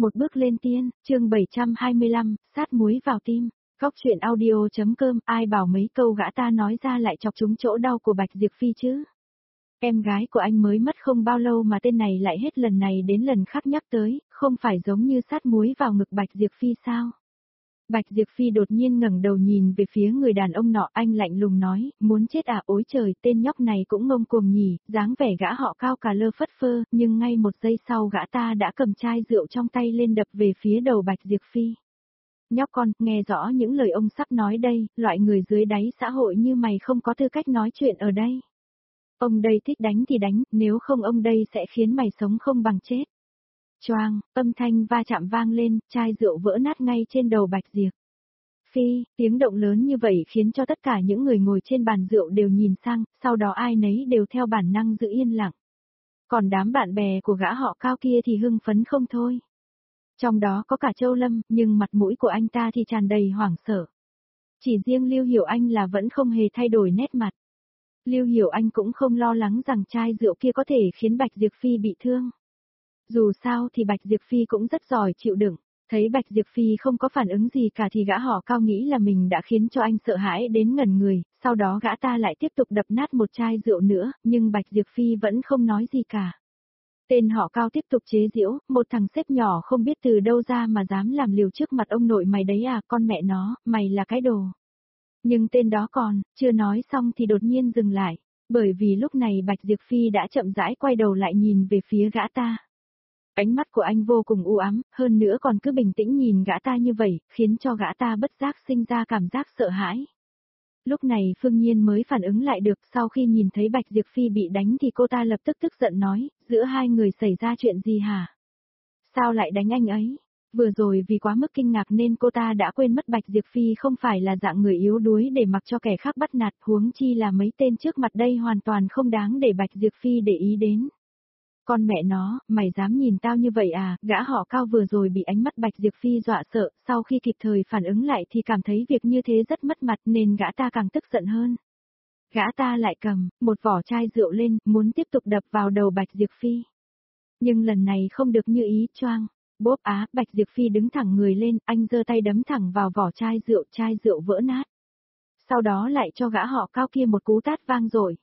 Một bước lên tiên, chương 725, sát muối vào tim. Góc truyện audio.com, ai bảo mấy câu gã ta nói ra lại chọc trúng chỗ đau của Bạch Diệp Phi chứ? Em gái của anh mới mất không bao lâu mà tên này lại hết lần này đến lần khác nhắc tới, không phải giống như sát muối vào ngực Bạch Diệp Phi sao? Bạch Diệp Phi đột nhiên ngẩng đầu nhìn về phía người đàn ông nọ, anh lạnh lùng nói, muốn chết à? Ôi trời, tên nhóc này cũng ngông cuồng nhỉ, dáng vẻ gã họ cao cà lơ phất phơ, nhưng ngay một giây sau gã ta đã cầm chai rượu trong tay lên đập về phía đầu Bạch Diệp Phi. Nhóc con, nghe rõ những lời ông sắp nói đây, loại người dưới đáy xã hội như mày không có tư cách nói chuyện ở đây. Ông đây thích đánh thì đánh, nếu không ông đây sẽ khiến mày sống không bằng chết. Choang, âm thanh va chạm vang lên, chai rượu vỡ nát ngay trên đầu Bạch Diệp Phi, tiếng động lớn như vậy khiến cho tất cả những người ngồi trên bàn rượu đều nhìn sang, sau đó ai nấy đều theo bản năng giữ yên lặng. Còn đám bạn bè của gã họ cao kia thì hưng phấn không thôi. Trong đó có cả Châu Lâm, nhưng mặt mũi của anh ta thì tràn đầy hoảng sợ. Chỉ riêng Lưu Hiểu Anh là vẫn không hề thay đổi nét mặt. Lưu Hiểu Anh cũng không lo lắng rằng chai rượu kia có thể khiến Bạch Diệp Phi bị thương. Dù sao thì Bạch Diệp Phi cũng rất giỏi chịu đựng. Thấy Bạch Diệp Phi không có phản ứng gì cả thì gã họ cao nghĩ là mình đã khiến cho anh sợ hãi đến ngẩn người, sau đó gã ta lại tiếp tục đập nát một chai rượu nữa, nhưng Bạch Diệp Phi vẫn không nói gì cả. Tên họ cao tiếp tục chế giễu, một thằng xếp nhỏ không biết từ đâu ra mà dám làm liều trước mặt ông nội mày đấy à, con mẹ nó, mày là cái đồ. Nhưng tên đó còn, chưa nói xong thì đột nhiên dừng lại, bởi vì lúc này Bạch Diệp Phi đã chậm rãi quay đầu lại nhìn về phía gã ta. Ánh mắt của anh vô cùng u ám, hơn nữa còn cứ bình tĩnh nhìn gã ta như vậy, khiến cho gã ta bất giác sinh ra cảm giác sợ hãi. Lúc này Phương Nhiên mới phản ứng lại được, sau khi nhìn thấy Bạch Diệp Phi bị đánh thì cô ta lập tức tức giận nói, giữa hai người xảy ra chuyện gì hả? Sao lại đánh anh ấy? Vừa rồi vì quá mức kinh ngạc nên cô ta đã quên mất Bạch Diệp Phi không phải là dạng người yếu đuối để mặc cho kẻ khác bắt nạt, huống chi là mấy tên trước mặt đây hoàn toàn không đáng để Bạch Diệp Phi để ý đến. Con mẹ nó, mày dám nhìn tao như vậy à? Gã họ cao vừa rồi bị ánh mắt Bạch Diệp Phi dọa sợ, sau khi kịp thời phản ứng lại thì cảm thấy việc như thế rất mất mặt nên gã ta càng tức giận hơn. Gã ta lại cầm một vỏ chai rượu lên, muốn tiếp tục đập vào đầu Bạch Diệp Phi. Nhưng lần này không được như ý, choang. Bốp á, Bạch Diệp Phi đứng thẳng người lên, anh giơ tay đấm thẳng vào vỏ chai rượu vỡ nát. Sau đó lại cho gã họ cao kia một cú tát vang dội.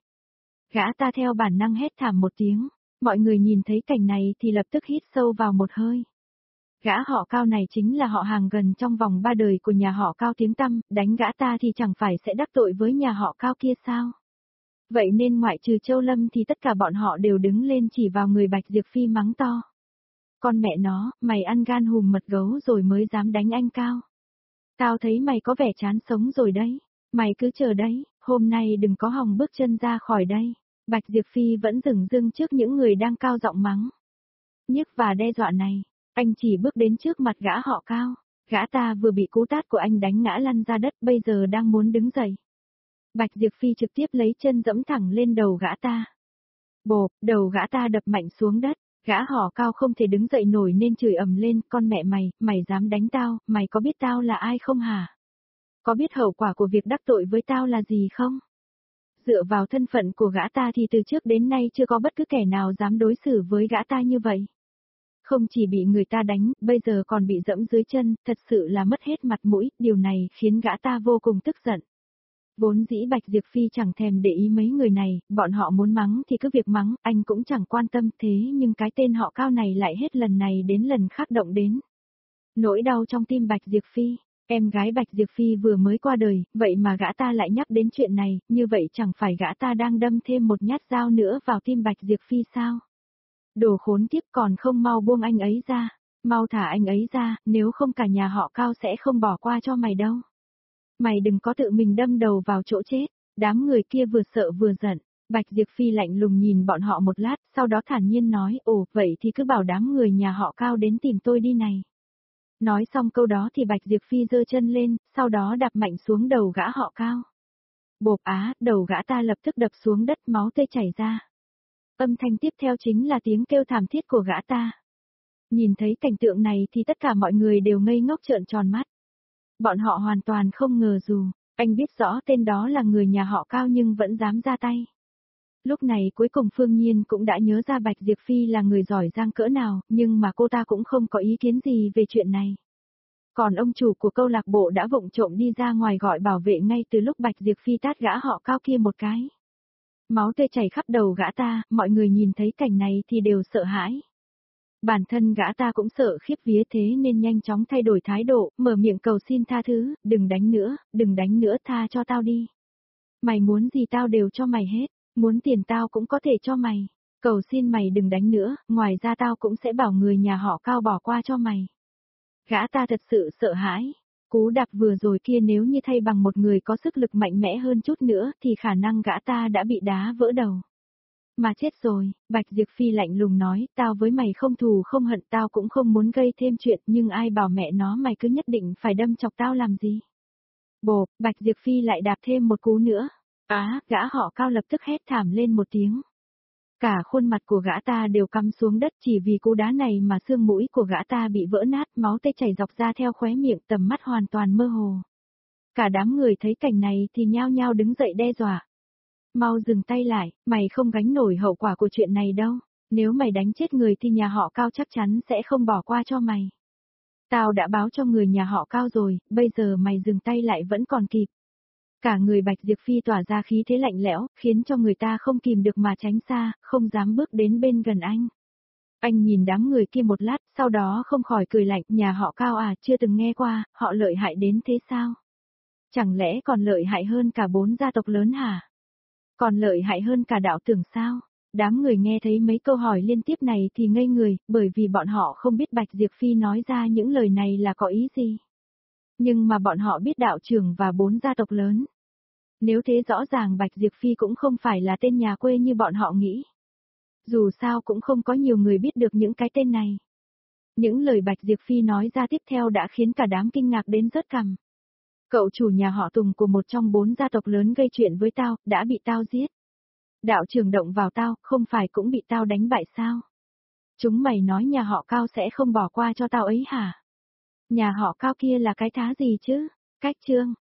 Gã ta theo bản năng hét thảm một tiếng. Mọi người nhìn thấy cảnh này thì lập tức hít sâu vào một hơi. Gã họ cao này chính là họ hàng gần trong vòng 3 đời của nhà họ cao tiếng tăm, đánh gã ta thì chẳng phải sẽ đắc tội với nhà họ cao kia sao? Vậy nên ngoại trừ Châu Lâm thì tất cả bọn họ đều đứng lên chỉ vào người Bạch Diệp Phi mắng to. Con mẹ nó, mày ăn gan hùm mật gấu rồi mới dám đánh anh Cao. Tao thấy mày có vẻ chán sống rồi đấy, mày cứ chờ đấy, hôm nay đừng có hòng bước chân ra khỏi đây. Bạch Diệp Phi vẫn dửng dưng trước những người đang cao giọng mắng. Nhức và đe dọa này, anh chỉ bước đến trước mặt gã họ cao. Gã ta vừa bị cú tát của anh đánh ngã lăn ra đất, bây giờ đang muốn đứng dậy. Bạch Diệp Phi trực tiếp lấy chân dẫm thẳng lên đầu gã ta. Bộp, đầu gã ta đập mạnh xuống đất. Gã họ cao không thể đứng dậy nổi nên chửi ầm lên, con mẹ mày, mày dám đánh tao, mày có biết tao là ai không hả? Có biết hậu quả của việc đắc tội với tao là gì không? Dựa vào thân phận của gã ta thì từ trước đến nay chưa có bất cứ kẻ nào dám đối xử với gã ta như vậy. Không chỉ bị người ta đánh, bây giờ còn bị dẫm dưới chân, thật sự là mất hết mặt mũi, điều này khiến gã ta vô cùng tức giận. Vốn dĩ Bạch Diệp Phi chẳng thèm để ý mấy người này, bọn họ muốn mắng thì cứ việc mắng, anh cũng chẳng quan tâm thế nhưng cái tên họ cao này lại hết lần này đến lần khác động đến. Nỗi đau trong tim Bạch Diệp Phi. Em gái Bạch Diệp Phi vừa mới qua đời, vậy mà gã ta lại nhắc đến chuyện này, như vậy chẳng phải gã ta đang đâm thêm một nhát dao nữa vào tim Bạch Diệp Phi sao? Đồ khốn kiếp, còn không mau buông anh ấy ra, mau thả anh ấy ra, nếu không cả nhà họ cao sẽ không bỏ qua cho mày đâu. Mày đừng có tự mình đâm đầu vào chỗ chết. Đám người kia vừa sợ vừa giận. Bạch Diệp Phi lạnh lùng nhìn bọn họ một lát, sau đó thản nhiên nói, ồ, vậy thì cứ bảo đám người nhà họ cao đến tìm tôi đi này. Nói xong câu đó thì Bạch Diệp Phi giơ chân lên, sau đó đạp mạnh xuống đầu gã họ cao. Bộp á, đầu gã ta lập tức đập xuống đất, máu tươi chảy ra. Âm thanh tiếp theo chính là tiếng kêu thảm thiết của gã ta. Nhìn thấy cảnh tượng này thì tất cả mọi người đều ngây ngốc trợn tròn mắt. Bọn họ hoàn toàn không ngờ dù, anh biết rõ tên đó là người nhà họ cao nhưng vẫn dám ra tay. Lúc này cuối cùng Phương Nhiên cũng đã nhớ ra Bạch Diệp Phi là người giỏi giang cỡ nào, nhưng mà cô ta cũng không có ý kiến gì về chuyện này. Còn ông chủ của câu lạc bộ đã vụng trộm đi ra ngoài gọi bảo vệ ngay từ lúc Bạch Diệp Phi tát gã họ Cao kia một cái. Máu tươi chảy khắp đầu gã ta, mọi người nhìn thấy cảnh này thì đều sợ hãi. Bản thân gã ta cũng sợ khiếp vía thế nên nhanh chóng thay đổi thái độ, mở miệng cầu xin tha thứ, đừng đánh nữa tha cho tao đi. Mày muốn gì tao đều cho mày hết, muốn tiền tao cũng có thể cho mày. Cầu xin mày đừng đánh nữa, ngoài ra tao cũng sẽ bảo người nhà họ Cao bỏ qua cho mày. Gã ta thật sự sợ hãi. Cú đạp vừa rồi kia nếu như thay bằng một người có sức lực mạnh mẽ hơn chút nữa thì khả năng gã ta đã bị đá vỡ đầu. Mà chết rồi, Bạch Diệp Phi lạnh lùng nói, tao với mày không thù không hận, tao cũng không muốn gây thêm chuyện, nhưng ai bảo mẹ nó mày cứ nhất định phải đâm chọc tao làm gì. Bộp, Bạch Diệp Phi lại đạp thêm một cú nữa. Gã họ Cao lập tức hét thảm lên một tiếng. Cả khuôn mặt của gã ta đều cắm xuống đất, chỉ vì cú đá này mà xương mũi của gã ta bị vỡ nát, máu tê chảy dọc ra theo khóe miệng, tầm mắt hoàn toàn mơ hồ. Cả đám người thấy cảnh này thì nhao nhao đứng dậy đe dọa. Mau dừng tay lại, mày không gánh nổi hậu quả của chuyện này đâu. Nếu mày đánh chết người thì nhà họ Cao chắc chắn sẽ không bỏ qua cho mày. Tao đã báo cho người nhà họ Cao rồi, bây giờ mày dừng tay lại vẫn còn kịp. Cả người Bạch Diệp Phi tỏa ra khí thế lạnh lẽo, khiến cho người ta không kìm được mà tránh xa, không dám bước đến bên gần anh. Anh nhìn đám người kia một lát, sau đó không khỏi cười lạnh, nhà họ Cao à, chưa từng nghe qua, họ lợi hại đến thế sao? Chẳng lẽ còn lợi hại hơn cả 4 gia tộc lớn hả? Còn lợi hại hơn cả đạo tưởng sao? Đám người nghe thấy mấy câu hỏi liên tiếp này thì ngây người, bởi vì bọn họ không biết Bạch Diệp Phi nói ra những lời này là có ý gì. Nhưng mà bọn họ biết đạo trưởng và 4 gia tộc lớn. Nếu thế rõ ràng Bạch Diệp Phi cũng không phải là tên nhà quê như bọn họ nghĩ. Dù sao cũng không có nhiều người biết được những cái tên này. Những lời Bạch Diệp Phi nói ra tiếp theo đã khiến cả đám kinh ngạc đến rớt cằm. Cậu chủ nhà họ Tùng của một trong 4 gia tộc lớn gây chuyện với tao, đã bị tao giết. Đạo trưởng động vào tao, không phải cũng bị tao đánh bại sao? Chúng mày nói nhà họ Cao sẽ không bỏ qua cho tao ấy hả? Nhà họ Cao kia là cái thá gì chứ? Cách chương.